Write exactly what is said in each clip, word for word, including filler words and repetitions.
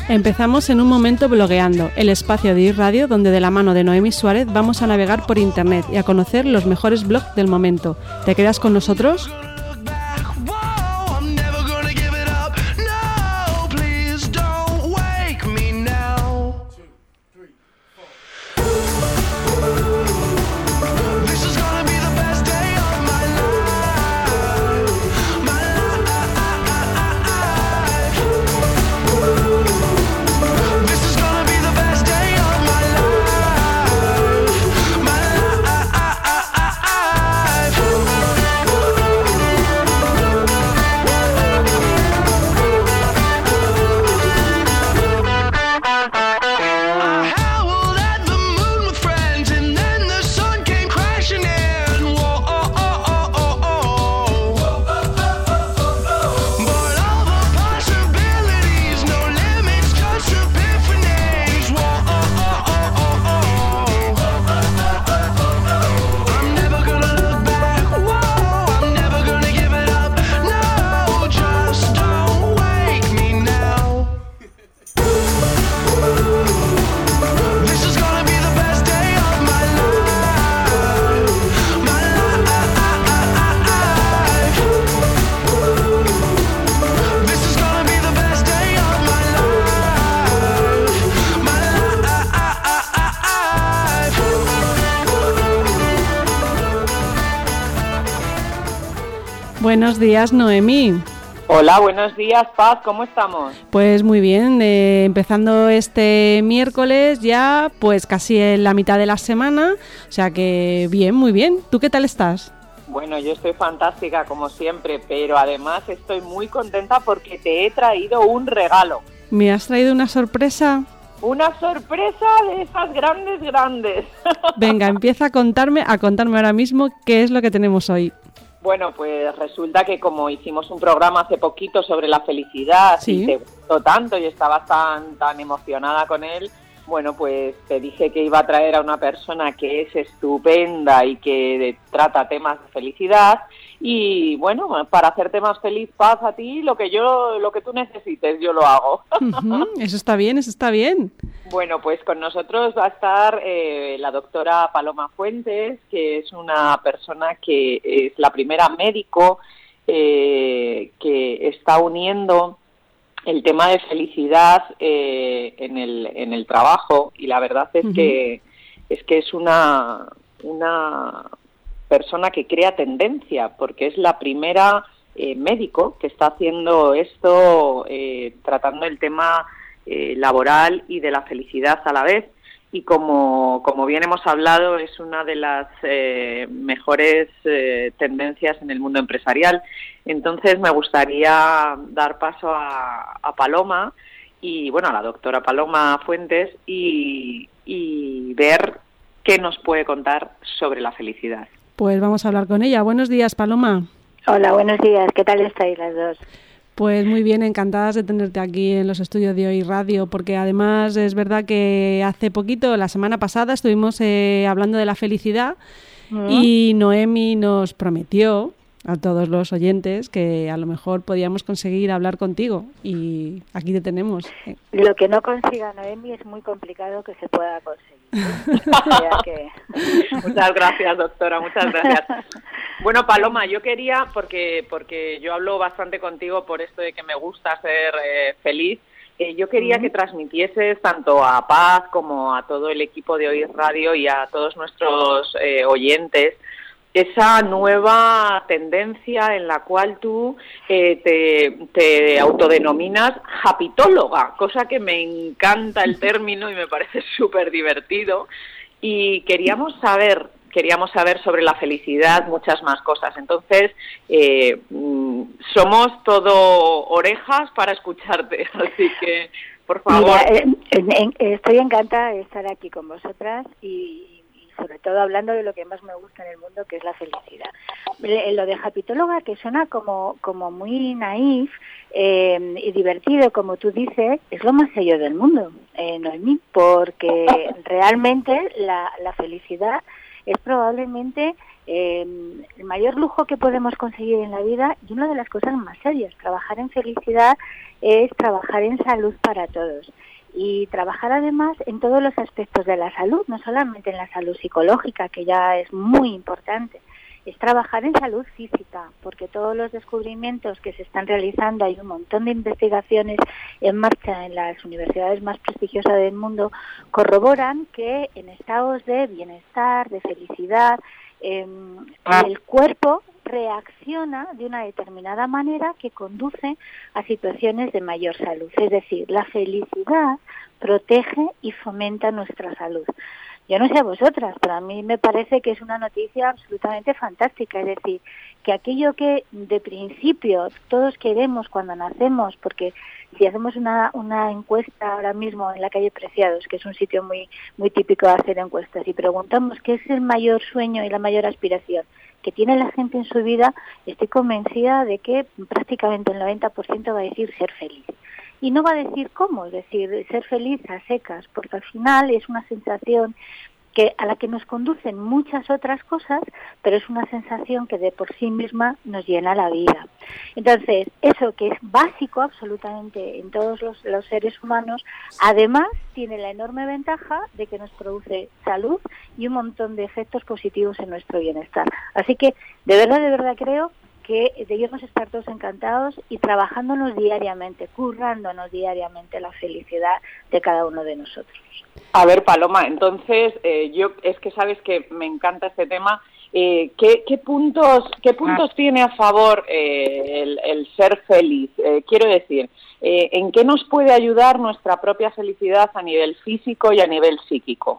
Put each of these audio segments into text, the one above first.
Empezamos en un momento blogueando, el espacio de iRadio donde de la mano de Noemí Suárez vamos a navegar por internet y a conocer los mejores blogs del momento. ¿Te quedas con nosotros? Buenos días, Noemí. Hola, buenos días, Paz, ¿cómo estamos? Pues muy bien, eh, empezando este miércoles ya, pues casi en la mitad de la semana, o sea que bien, muy bien. ¿Tú qué tal estás? Bueno, yo estoy fantástica como siempre, pero además estoy muy contenta porque te he traído un regalo. ¿Me has traído una sorpresa? Una sorpresa de esas grandes, grandes. Venga, empieza a contarme, a contarme ahora mismo qué es lo que tenemos hoy. Bueno, pues resulta que como hicimos un programa hace poquito sobre la felicidad, ¿sí?, y te gustó tanto y estabas tan, tan emocionada con él, bueno, pues te dije que iba a traer a una persona que es estupenda y que trata temas de felicidad. Y bueno, para hacerte más feliz, Paz, a ti, lo que yo, lo que tú necesites, yo lo hago. Uh-huh, eso está bien, eso está bien. Bueno, pues con nosotros va a estar eh, la doctora Paloma Fuentes, que es una persona que es la primera médico eh, que está uniendo el tema de felicidad eh, en el en el trabajo, y la verdad es uh-huh. que es que es una una persona que crea tendencia, porque es la primera eh, médico que está haciendo esto, eh, tratando el tema eh, laboral y de la felicidad a la vez. Y como, como bien hemos hablado, es una de las eh, mejores eh, tendencias en el mundo empresarial. Entonces me gustaría dar paso a, a Paloma, y bueno, a la doctora Paloma Fuentes, y, y ver qué nos puede contar sobre la felicidad. Pues vamos a hablar con ella. Buenos días, Paloma. Hola, buenos días. ¿Qué tal estáis las dos? Pues muy bien, encantadas de tenerte aquí en los estudios de iRadio, porque además es verdad que hace poquito, la semana pasada, estuvimos eh, hablando de la felicidad uh-huh. y Noemí nos prometió a todos los oyentes que a lo mejor podíamos conseguir hablar contigo, y aquí te tenemos. Lo que no consiga Noemí es muy complicado que se pueda conseguir. O sea que... Muchas gracias, doctora, muchas gracias. Bueno, Paloma, yo quería, porque porque yo hablo bastante contigo por esto de que me gusta ser eh, feliz, eh, yo quería uh-huh. que transmitieses tanto a Paz como a todo el equipo de iRadio y a todos nuestros eh, oyentes esa nueva tendencia en la cual tú eh, te, te autodenominas hapitóloga, cosa que me encanta el término y me parece súper divertido. Y queríamos saber, queríamos saber sobre la felicidad, muchas más cosas. Entonces, eh, somos todo orejas para escucharte, así que, por favor. Mira, eh, eh, estoy encantada de estar aquí con vosotras y... sobre todo hablando de lo que más me gusta en el mundo, que es la felicidad. Lo de hapitóloga, que suena como, como muy naif eh, y divertido, como tú dices, es lo más serio del mundo, eh, Noemí, porque realmente la, la felicidad es probablemente eh, el mayor lujo que podemos conseguir en la vida y una de las cosas más serias. Trabajar en felicidad es trabajar en salud para todos. Y trabajar además en todos los aspectos de la salud, no solamente en la salud psicológica, que ya es muy importante, es trabajar en salud física, porque todos los descubrimientos que se están realizando, hay un montón de investigaciones en marcha en las universidades más prestigiosas del mundo, corroboran que en estados de bienestar, de felicidad, eh, el cuerpo reacciona de una determinada manera que conduce a situaciones de mayor salud. Es decir, la felicidad protege y fomenta nuestra salud. Yo no sé a vosotras, pero a mí me parece que es una noticia absolutamente fantástica. Es decir, que aquello que de principio todos queremos cuando nacemos, porque si hacemos una, una encuesta ahora mismo en la calle Preciados, que es un sitio muy, muy típico de hacer encuestas, y preguntamos qué es el mayor sueño y la mayor aspiración que tiene la gente en su vida, estoy convencida de que prácticamente el noventa por ciento va a decir ser feliz. Y no va a decir cómo, es decir, ser feliz a secas, porque al final es una sensación que a la que nos conducen muchas otras cosas, pero es una sensación que de por sí misma nos llena la vida. Entonces, eso que es básico absolutamente en todos los, los seres humanos, además tiene la enorme ventaja de que nos produce salud y un montón de efectos positivos en nuestro bienestar. Así que, de verdad, de verdad creo que debemos estar todos encantados y trabajándonos diariamente, currándonos diariamente la felicidad de cada uno de nosotros. A ver, Paloma, entonces, eh, yo es que sabes que me encanta este tema. Eh, ¿qué, qué puntos qué puntos ah. tiene a favor eh, el, el ser feliz? Eh, quiero decir, eh, ¿en qué nos puede ayudar nuestra propia felicidad a nivel físico y a nivel psíquico?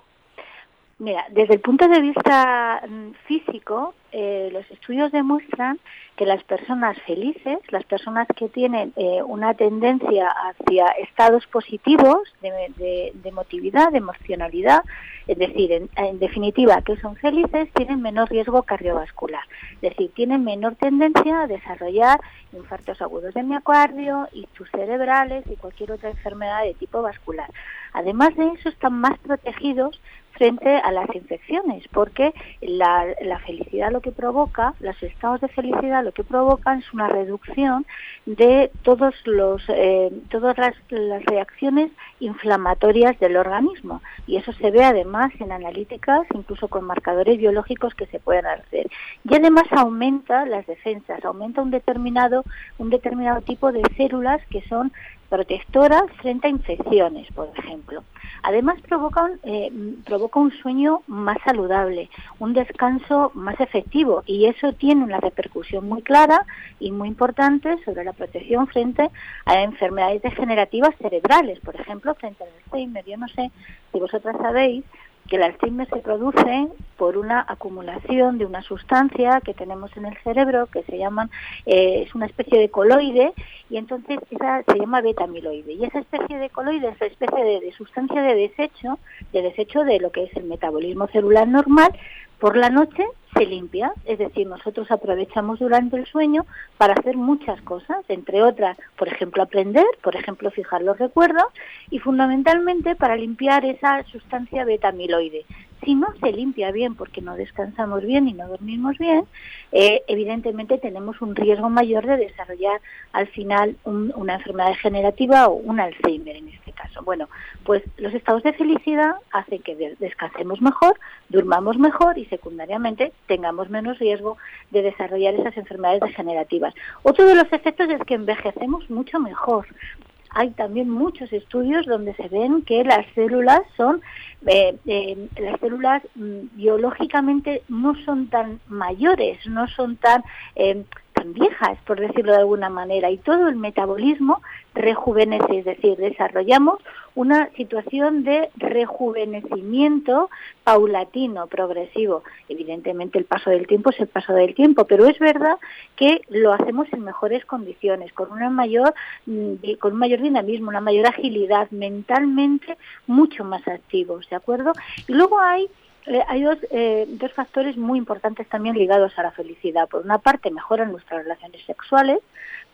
Mira, desde el punto de vista físico, eh, los estudios demuestran que las personas felices, las personas que tienen eh, una tendencia hacia estados positivos de, de, de emotividad, de emocionalidad, es decir, en, en definitiva, que son felices, tienen menor riesgo cardiovascular, es decir, tienen menor tendencia a desarrollar infartos agudos de miocardio, ictus cerebrales y cualquier otra enfermedad de tipo vascular. Además de eso, están más protegidos frente a las infecciones, porque la, la felicidad lo que provoca, los estados de felicidad lo que provocan es una reducción de todos los, eh, todas las, las reacciones inflamatorias del organismo, y eso se ve además en analíticas, incluso con marcadores biológicos que se pueden hacer. Y además aumenta las defensas, aumenta un determinado, un determinado tipo de células que son protectoras frente a infecciones, por ejemplo. Además provoca, eh, provoca un sueño más saludable, un descanso más efectivo, y eso tiene una repercusión muy clara y muy importante sobre la protección frente a enfermedades degenerativas cerebrales, por ejemplo, frente al Alzheimer. Yo no sé si vosotras sabéis que el Alzheimer se produce por una acumulación de una sustancia que tenemos en el cerebro que se llaman, eh, es una especie de coloide, y entonces esa se llama beta-amiloide, y esa especie de coloide es una especie de, de sustancia de desecho, de desecho de lo que es el metabolismo celular normal. Por la noche se limpia, es decir, nosotros aprovechamos durante el sueño para hacer muchas cosas, entre otras, por ejemplo, aprender, por ejemplo, fijar los recuerdos, y fundamentalmente para limpiar esa sustancia beta-amiloide. Si no se limpia bien porque no descansamos bien y no dormimos bien, eh, evidentemente tenemos un riesgo mayor de desarrollar al final un, una enfermedad degenerativa o un Alzheimer en este caso. Bueno, pues los estados de felicidad hacen que descansemos mejor, durmamos mejor y secundariamente tengamos menos riesgo de desarrollar esas enfermedades degenerativas. Otro de los efectos es que envejecemos mucho mejor. Hay también muchos estudios donde se ven que las células son, eh, eh, las células mm, biológicamente no son tan mayores, no son tan, eh, tan viejas, por decirlo de alguna manera, y todo el metabolismo rejuvenece, es decir, desarrollamos una situación de rejuvenecimiento paulatino, progresivo. Evidentemente el paso del tiempo es el paso del tiempo, pero es verdad que lo hacemos en mejores condiciones, con una mayor, con un mayor dinamismo, una mayor agilidad, mentalmente mucho más activos, ¿de acuerdo? Y luego hay Eh, hay dos, eh, dos factores muy importantes también ligados a la felicidad. Por una parte, mejoran nuestras relaciones sexuales,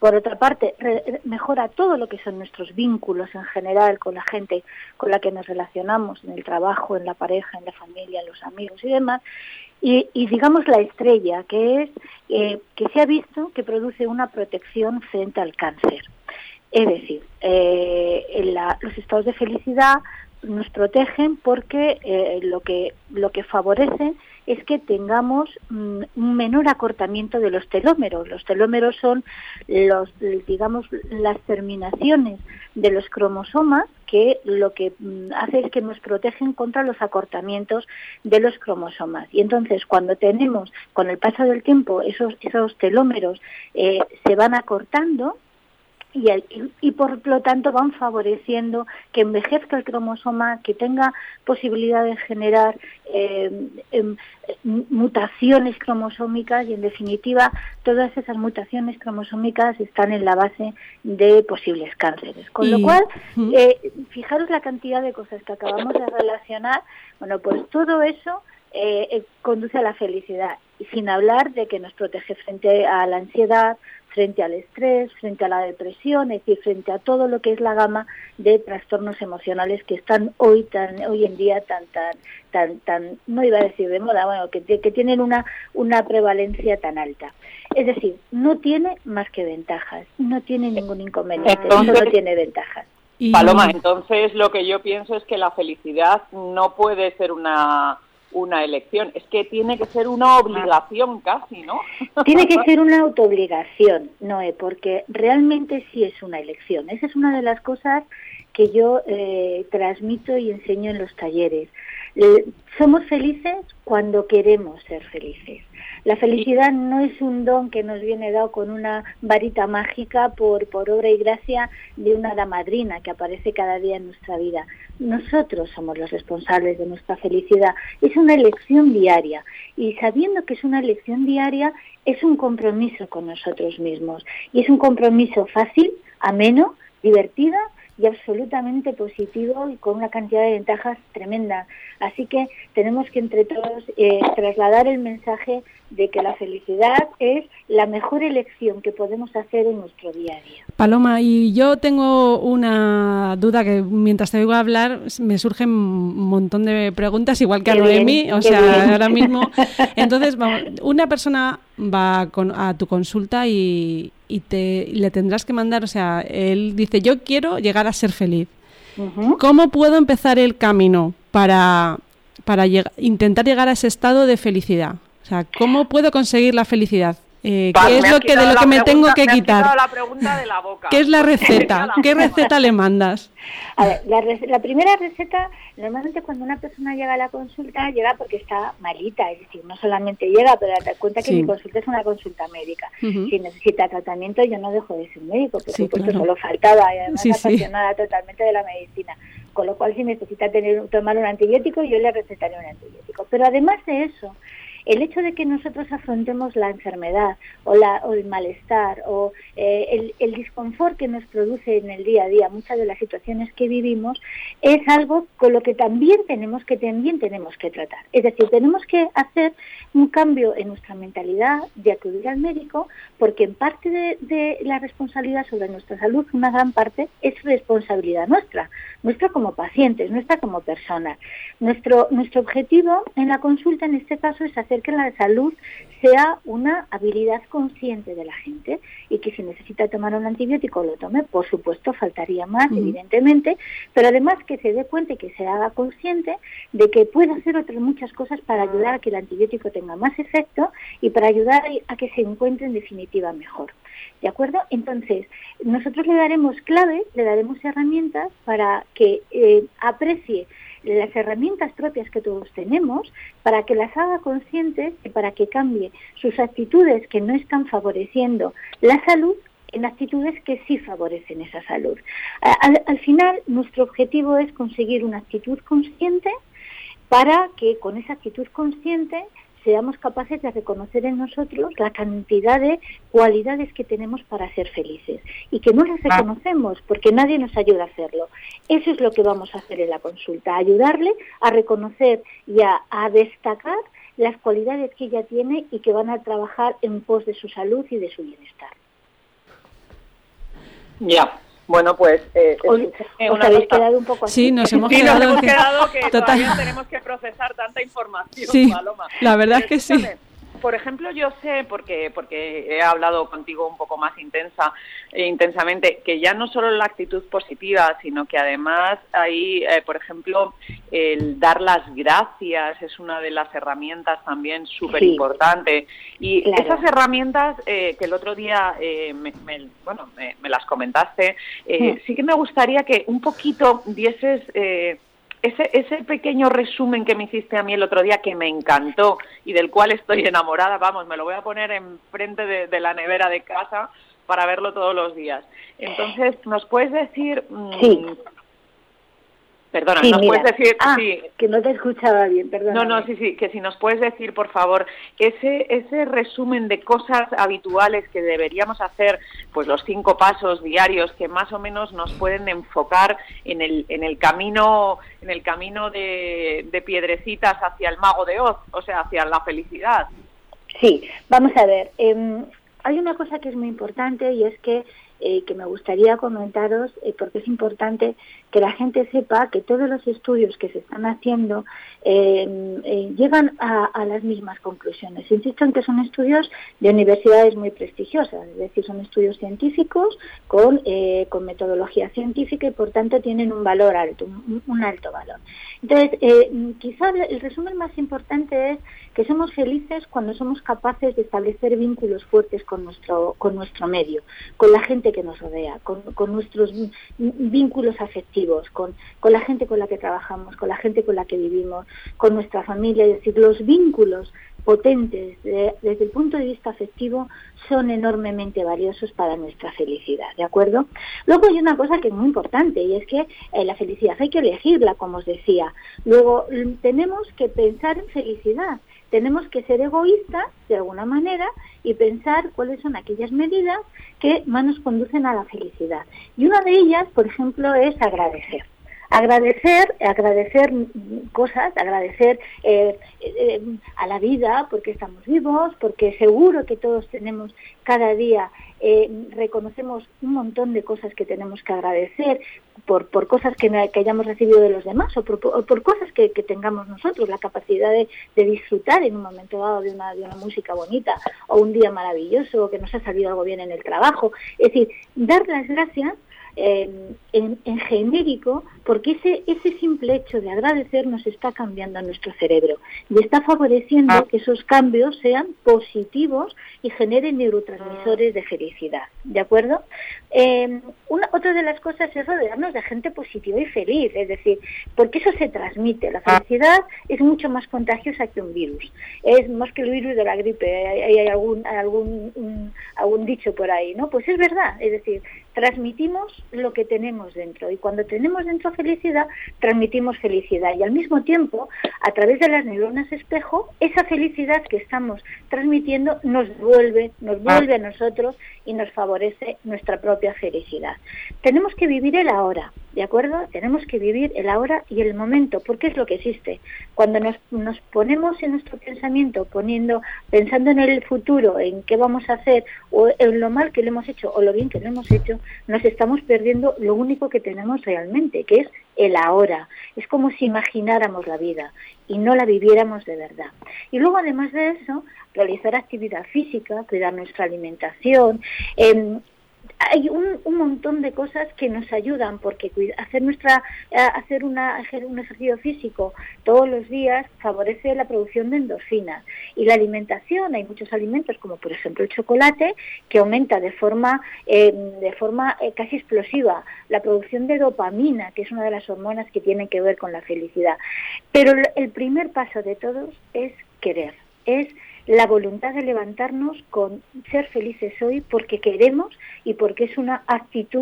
Por otra parte, re, mejora todo lo que son nuestros vínculos en general con la gente con la que nos relacionamos, en el trabajo, en la pareja, en la familia, en los amigos y demás. Y, y digamos la estrella, que es eh, que se ha visto que produce una protección frente al cáncer. Es decir, eh, en la, los estados de felicidad nos protegen porque eh, lo que lo que favorece es que tengamos mm, un menor acortamiento de los telómeros. Los telómeros son los, digamos, las terminaciones de los cromosomas que lo que mm, hace es que nos protegen contra los acortamientos de los cromosomas. Y entonces, cuando tenemos, con el paso del tiempo, esos esos telómeros eh, se van acortando, Y, el, y, y por lo tanto van favoreciendo que envejezca el cromosoma, que tenga posibilidad de generar eh, eh, mutaciones cromosómicas y en definitiva todas esas mutaciones cromosómicas están en la base de posibles cánceres. Con y, lo cual, eh, fijaros la cantidad de cosas que acabamos de relacionar, bueno, pues todo eso eh, eh, conduce a la felicidad, y sin hablar de que nos protege frente a la ansiedad, frente al estrés, frente a la depresión, es decir, frente a todo lo que es la gama de trastornos emocionales que están hoy tan hoy en día tan tan tan tan no iba a decir de moda, bueno, que, que tienen una una prevalencia tan alta. Es decir, no tiene más que ventajas, no tiene ningún inconveniente, entonces, solo tiene ventajas. Paloma, entonces lo que yo pienso es que la felicidad no puede ser una una elección, es que tiene que ser una obligación casi, ¿no? Tiene que ser una autoobligación, Noé, porque realmente sí es una elección. Esa es una de las cosas que yo eh, transmito y enseño en los talleres. Eh, somos felices cuando queremos ser felices. La felicidad no es un don que nos viene dado con una varita mágica por, por obra y gracia de una hada madrina que aparece cada día en nuestra vida. Nosotros somos los responsables de nuestra felicidad. Es una elección diaria y sabiendo que es una elección diaria es un compromiso con nosotros mismos y es un compromiso fácil, ameno, divertido y absolutamente positivo y con una cantidad de ventajas tremenda. Así que tenemos que entre todos eh, trasladar el mensaje de que la felicidad es la mejor elección que podemos hacer en nuestro día a día. Paloma, y yo tengo una duda que mientras te oigo hablar me surgen un montón de preguntas, igual que qué a Noemí, bien, o sea, bien. Ahora mismo. Entonces, vamos, una persona va con, a tu consulta y, y te le tendrás que mandar, o sea, él dice, yo quiero llegar a ser feliz. Uh-huh. ¿Cómo puedo empezar el camino para, para lleg- intentar llegar a ese estado de felicidad? O sea, ¿cómo puedo conseguir la felicidad? Eh, ¿Qué es lo que de lo que me pregunta, tengo que me quitar? La pregunta de la boca. ¿Qué es la receta? ¿Qué receta le mandas? A ver, la, re- la primera receta, normalmente cuando una persona llega a la consulta, llega porque está malita, es decir, no solamente llega, pero te das cuenta que sí. Mi consulta es una consulta médica. Uh-huh. Si necesita tratamiento, yo no dejo de ser médico, por sí, supuesto, claro. Solo faltaba, y además sí, apasionada sí. totalmente de la medicina. Con lo cual, si necesita tener tomar un antibiótico, yo le recetaré un antibiótico. Pero además de eso, el hecho de que nosotros afrontemos la enfermedad o, la, o el malestar o eh, el, el disconfort que nos produce en el día a día muchas de las situaciones que vivimos es algo con lo que también tenemos que también tenemos que tratar. Es decir, tenemos que hacer un cambio en nuestra mentalidad de acudir al médico, porque en parte de, de la responsabilidad sobre nuestra salud, una gran parte es responsabilidad nuestra, nuestra como pacientes, nuestra como personas. Nuestro, nuestro objetivo en la consulta en este caso es hacer que la salud sea una habilidad consciente de la gente y que si necesita tomar un antibiótico lo tome, por supuesto, faltaría más, uh-huh. evidentemente, pero además que se dé cuenta y que se haga consciente de que puede hacer otras muchas cosas para ayudar a que el antibiótico tenga más efecto y para ayudar a que se encuentre en definitiva mejor. ¿De acuerdo? Entonces, nosotros le daremos claves, le daremos herramientas para que eh, aprecie las herramientas propias que todos tenemos, para que las haga conscientes y para que cambie sus actitudes que no están favoreciendo la salud en actitudes que sí favorecen esa salud. Al, al final, nuestro objetivo es conseguir una actitud consciente para que con esa actitud consciente seamos capaces de reconocer en nosotros la cantidad de cualidades que tenemos para ser felices y que no las reconocemos porque nadie nos ayuda a hacerlo. Eso es lo que vamos a hacer en la consulta, ayudarle a reconocer y a, a destacar las cualidades que ella tiene y que van a trabajar en pos de su salud y de su bienestar. Ya. Bueno, pues... Eh, ¿Os, os habéis quedado un poco así? Sí, nos hemos sí, quedado, nos hemos que... quedado que Total. todavía tenemos que procesar tanta información, sí, Paloma. la verdad Pero es que escúchame, sí. Por ejemplo, yo sé, porque porque he hablado contigo un poco más intensa, eh, intensamente, que ya no solo la actitud positiva, sino que además hay, eh, por ejemplo, el dar las gracias es una de las herramientas también súper importante. Sí, y claro. Esas herramientas eh, que el otro día eh, me, me, bueno, me, me las comentaste, eh, sí. sí que me gustaría que un poquito dieses... Eh, Ese, ese pequeño resumen que me hiciste a mí el otro día, que me encantó y del cual estoy enamorada, vamos, me lo voy a poner enfrente de, de la nevera de casa para verlo todos los días. Entonces, ¿nos puedes decir...? Sí. Mmm, Perdona, sí, ¿nos mira. puedes decir...? Ah, sí. que no te escuchaba bien, perdona. No, no, sí, sí, que si nos puedes decir, por favor, ese ese resumen de cosas habituales que deberíamos hacer, pues los cinco pasos diarios que más o menos nos pueden enfocar en el en el camino en el camino de, de Piedrecitas hacia el Mago de Oz, o sea, hacia la felicidad. Sí, vamos a ver, eh, hay una cosa que es muy importante y es que Eh, que me gustaría comentaros, eh, porque es importante que la gente sepa que todos los estudios que se están haciendo eh, eh, llegan a, a las mismas conclusiones. Insisto en que son estudios de universidades muy prestigiosas, es decir, son estudios científicos con, eh, con metodología científica y por tanto tienen un valor alto, un, un alto valor. Entonces, eh, quizá el resumen más importante es que somos felices cuando somos capaces de establecer vínculos fuertes con nuestro, con nuestro medio, con la gente que nos rodea, con, con nuestros vínculos afectivos, con, con la gente con la que trabajamos, con la gente con la que vivimos, con nuestra familia. Es decir, los vínculos potentes de, desde el punto de vista afectivo son enormemente valiosos para nuestra felicidad, ¿de acuerdo? Luego hay una cosa que es muy importante y es que eh, la felicidad hay que elegirla, como os decía. Luego tenemos que pensar en felicidad. Tenemos que ser egoístas, de alguna manera, y pensar cuáles son aquellas medidas que más nos conducen a la felicidad. Y una de ellas, por ejemplo, es agradecer. Agradecer, agradecer cosas, agradecer eh, eh, a la vida porque estamos vivos, porque seguro que todos tenemos cada día, eh, reconocemos un montón de cosas que tenemos que agradecer por, por cosas que, que hayamos recibido de los demás o por, o por cosas que, que tengamos nosotros, la capacidad de, de disfrutar en un momento dado de una, de una música bonita o un día maravilloso o que nos ha salido algo bien en el trabajo. Es decir, dar las gracias Eh, en, en genérico, porque ese ese simple hecho de agradecer nos está cambiando nuestro cerebro y está favoreciendo ah. que esos cambios sean positivos y generen neurotransmisores de felicidad, ¿de acuerdo? Eh, una, otra de las cosas es rodearnos de gente positiva y feliz, es decir, porque eso se transmite. La felicidad es mucho más contagiosa que un virus, es más que el virus de la gripe, hay, hay algún, algún, un, algún dicho por ahí, ¿no? Pues es verdad, es decir, transmitimos lo que tenemos dentro y cuando tenemos dentro felicidad, transmitimos felicidad y al mismo tiempo, a través de las neuronas espejo, esa felicidad que estamos transmitiendo nos vuelve, nos vuelve a nosotros y nos favorece nuestra propia felicidad. Tenemos que vivir el ahora, ¿de acuerdo? Tenemos que vivir el ahora y el momento, porque es lo que existe. Cuando nos, nos ponemos en nuestro pensamiento, poniendo, pensando en el futuro, en qué vamos a hacer, o en lo mal que lo hemos hecho, o lo bien que lo hemos hecho, nos estamos perdiendo lo único que tenemos realmente, que es el ahora. Es como si imagináramos la vida y no la viviéramos de verdad. Y luego, además de eso, realizar actividad física, cuidar nuestra alimentación. Eh, hay un, un montón de cosas que nos ayudan, porque hacer nuestra hacer una hacer un ejercicio físico todos los días favorece la producción de endorfinas. Y la alimentación, hay muchos alimentos como por ejemplo el chocolate, que aumenta de forma eh, de forma eh, casi explosiva la producción de dopamina, que es una de las hormonas que tienen que ver con la felicidad. Pero el primer paso de todos es querer, es la voluntad de levantarnos con ser felices hoy porque queremos y porque es una actitud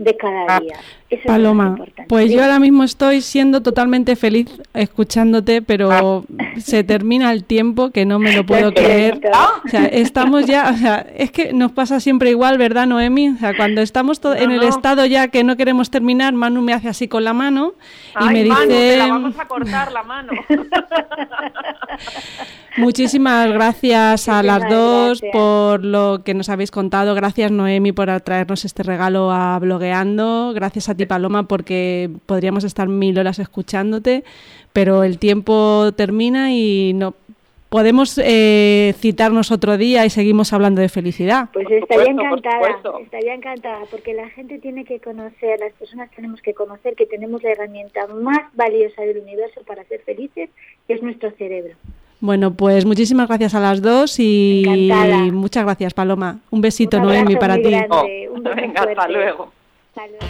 de cada día. Eso Paloma, es lo más importante. pues yo ahora mismo estoy siendo totalmente feliz escuchándote, pero se termina el tiempo, que no me lo puedo creer. O sea, estamos ya, o sea, es que nos pasa siempre igual, ¿verdad, Noemi? O sea, cuando estamos to- No, en el no. estado ya que no queremos terminar, Manu me hace así con la mano y Ay, me Manu, dice... te la vamos a cortar la mano. Muchísimas gracias a Muchísimas las dos gracias. por lo que nos habéis contado. Gracias, Noemi, por traernos este regalo a Blogueando. Gracias a ti, Paloma, porque podríamos estar mil horas escuchándote, pero el tiempo termina y no podemos eh, citarnos otro día y seguimos hablando de felicidad. Pues Por estaría supuesto, por encantada, supuesto. estaría encantada, porque la gente tiene que conocer, las personas tenemos que conocer que tenemos la herramienta más valiosa del universo para ser felices, que es nuestro cerebro. Bueno, pues muchísimas gracias a las dos y Encantada. muchas gracias, Paloma. Un besito, Un abrazo Noemi, para muy ti. grande. Oh, Un beso venga, hasta fuerte. luego. Hasta luego.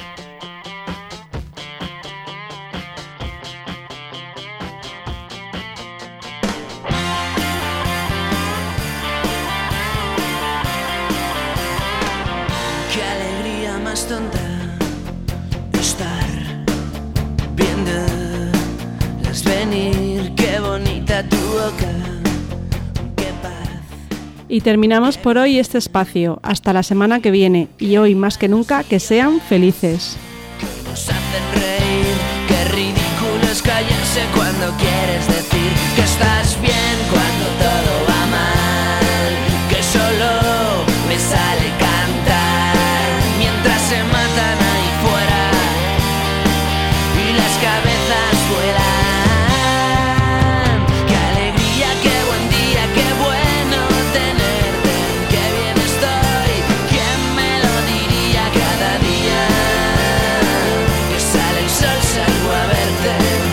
Qué alegría más tonta estar viéndolas venir, qué bonita tu boca, qué paz. Y terminamos por hoy este espacio. Hasta la semana que viene y hoy más que nunca que sean felices. Que nos hacen reír, qué ridículo es callarse cuando quieres decir que estás bien cuando todo va mal, que solo me sale cantar mientras se matan ahí fuera y las cabezas vuelan. Qué alegría, qué buen día, qué bueno tenerte, qué bien estoy, quién me lo diría cada día que sale el sol salgo a verte.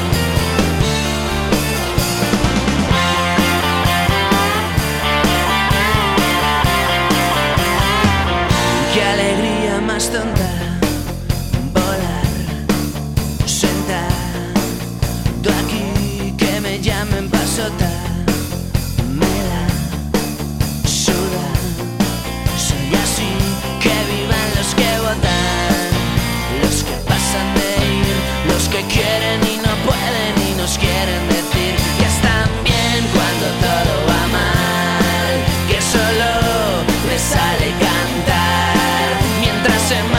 Qué alegría más tonta volar sentado aquí, que me llamen pasota, me la suda, soy así, que vivan los que votan, los que pasan de ir, los que quieren y no pueden y nos quieren decir que están bien cuando todo va mal, que solo me sale cantar mientras se